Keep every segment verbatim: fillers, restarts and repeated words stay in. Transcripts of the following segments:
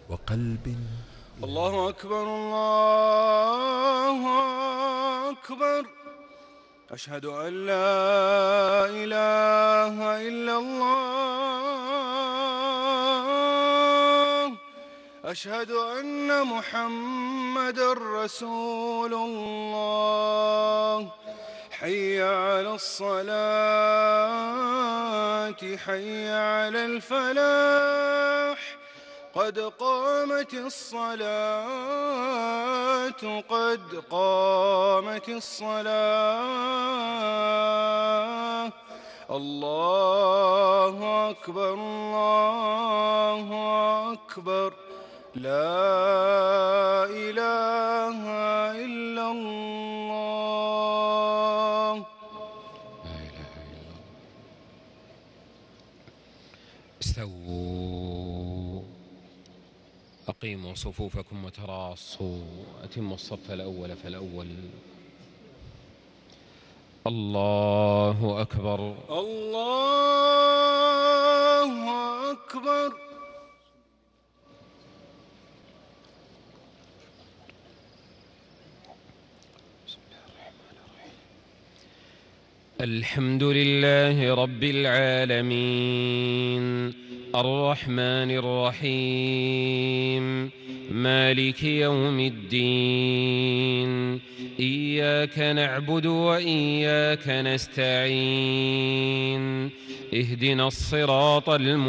وقلب. الله أكبر الله أكبر. أشهد أن لا إله إلا الله. أشهد أن محمدًا رسول الله. حي على الصلاة حي على الفلاح. قد قامت الصلاة قد قامت الصلاة. الله أكبر الله أكبر. لا إله إلا الله. لا إله إلا الله. استووا، أقيموا صفوفكم وتراصوا، أتموا الصف الأول فالأول. الله أكبر الله أكبر. الحمد لله رب العالمين الرحمن الرحيم مالك يوم الدين. إياك نعبد وإياك نستعين. اهدنا الصراط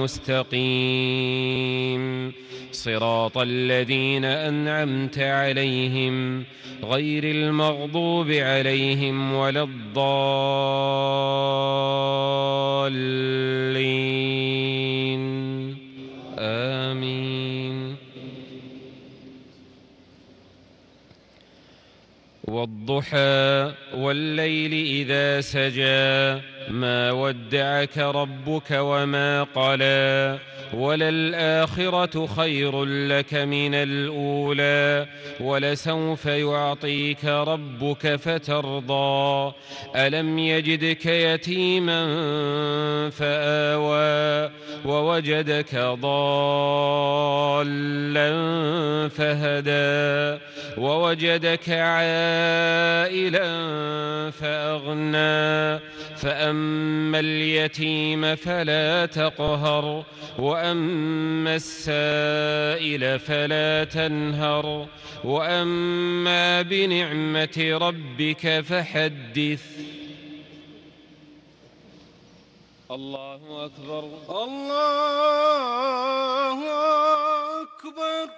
المستقيم، صراط الذين أنعمت عليهم غير المغضوب عليهم ولا الضالين. آمين. والضحى والليل إذا سجى ما ودعك ربك وما قلى، وللآخرة خير لك من الأولى، ولسوف يعطيك ربك فترضى. ألم يجدك يتيما فآوى، ووجدك ضالا فهدى، ووجدك عائلا فأغنى. فأما اليتيم فلا تقهر، وأما السائل فلا تنهر، وأما بنعمة ربك فحدث. الله أكبر الله أكبر.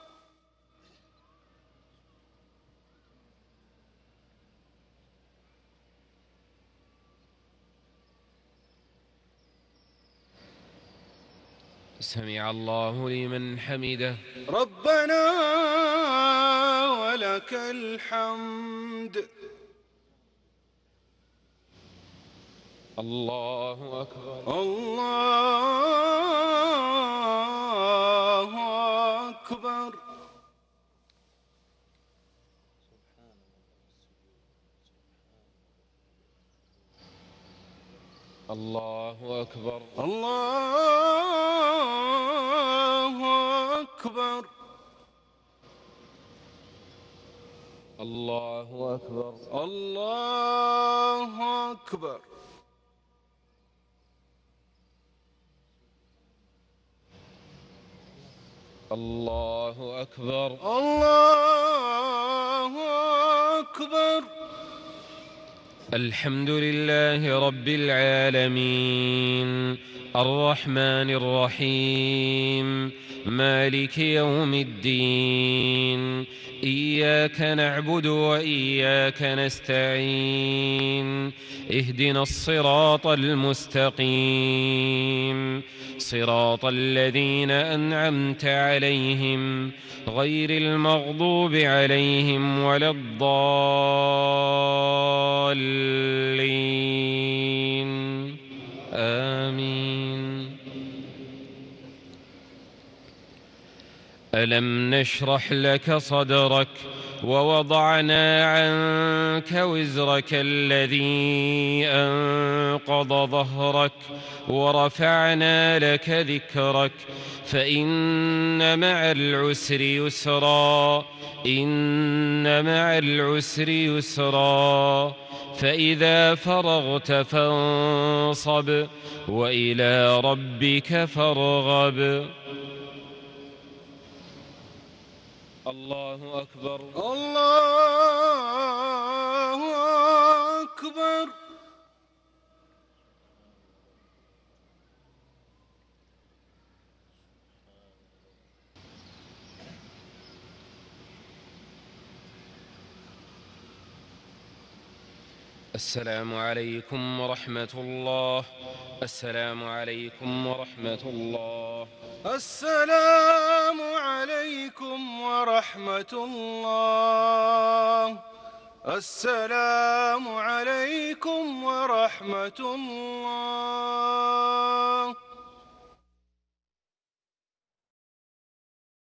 سمع الله لمن حمده. ربنا ولك الحمد. الله أكبر الله أكبر. الله أكبر الله أكبر. الله أكبر الله أكبر. الله أكبر الله أكبر. الحمد لله رب العالمين الرحمن الرحيم مالك يوم الدين. إياك نعبد وإياك نستعين. اهدنا الصراط المستقيم، صراط الذين أنعمت عليهم غير المغضوب عليهم ولا الضالين. آمين. ألم نشرح لك صدرك ووضعنا عنك وزرك الذي أنقض ظهرك ورفعنا لك ذكرك فإن مع العسر يسرا إن مع العسر يسرا فإذا فرغت فانصب وإلى ربك فارغب. الله أكبر. الله أكبر. السلام عليكم ورحمة الله. السلام عليكم ورحمة الله. السلام عليكم ورحمة الله. السلام عليكم ورحمة الله.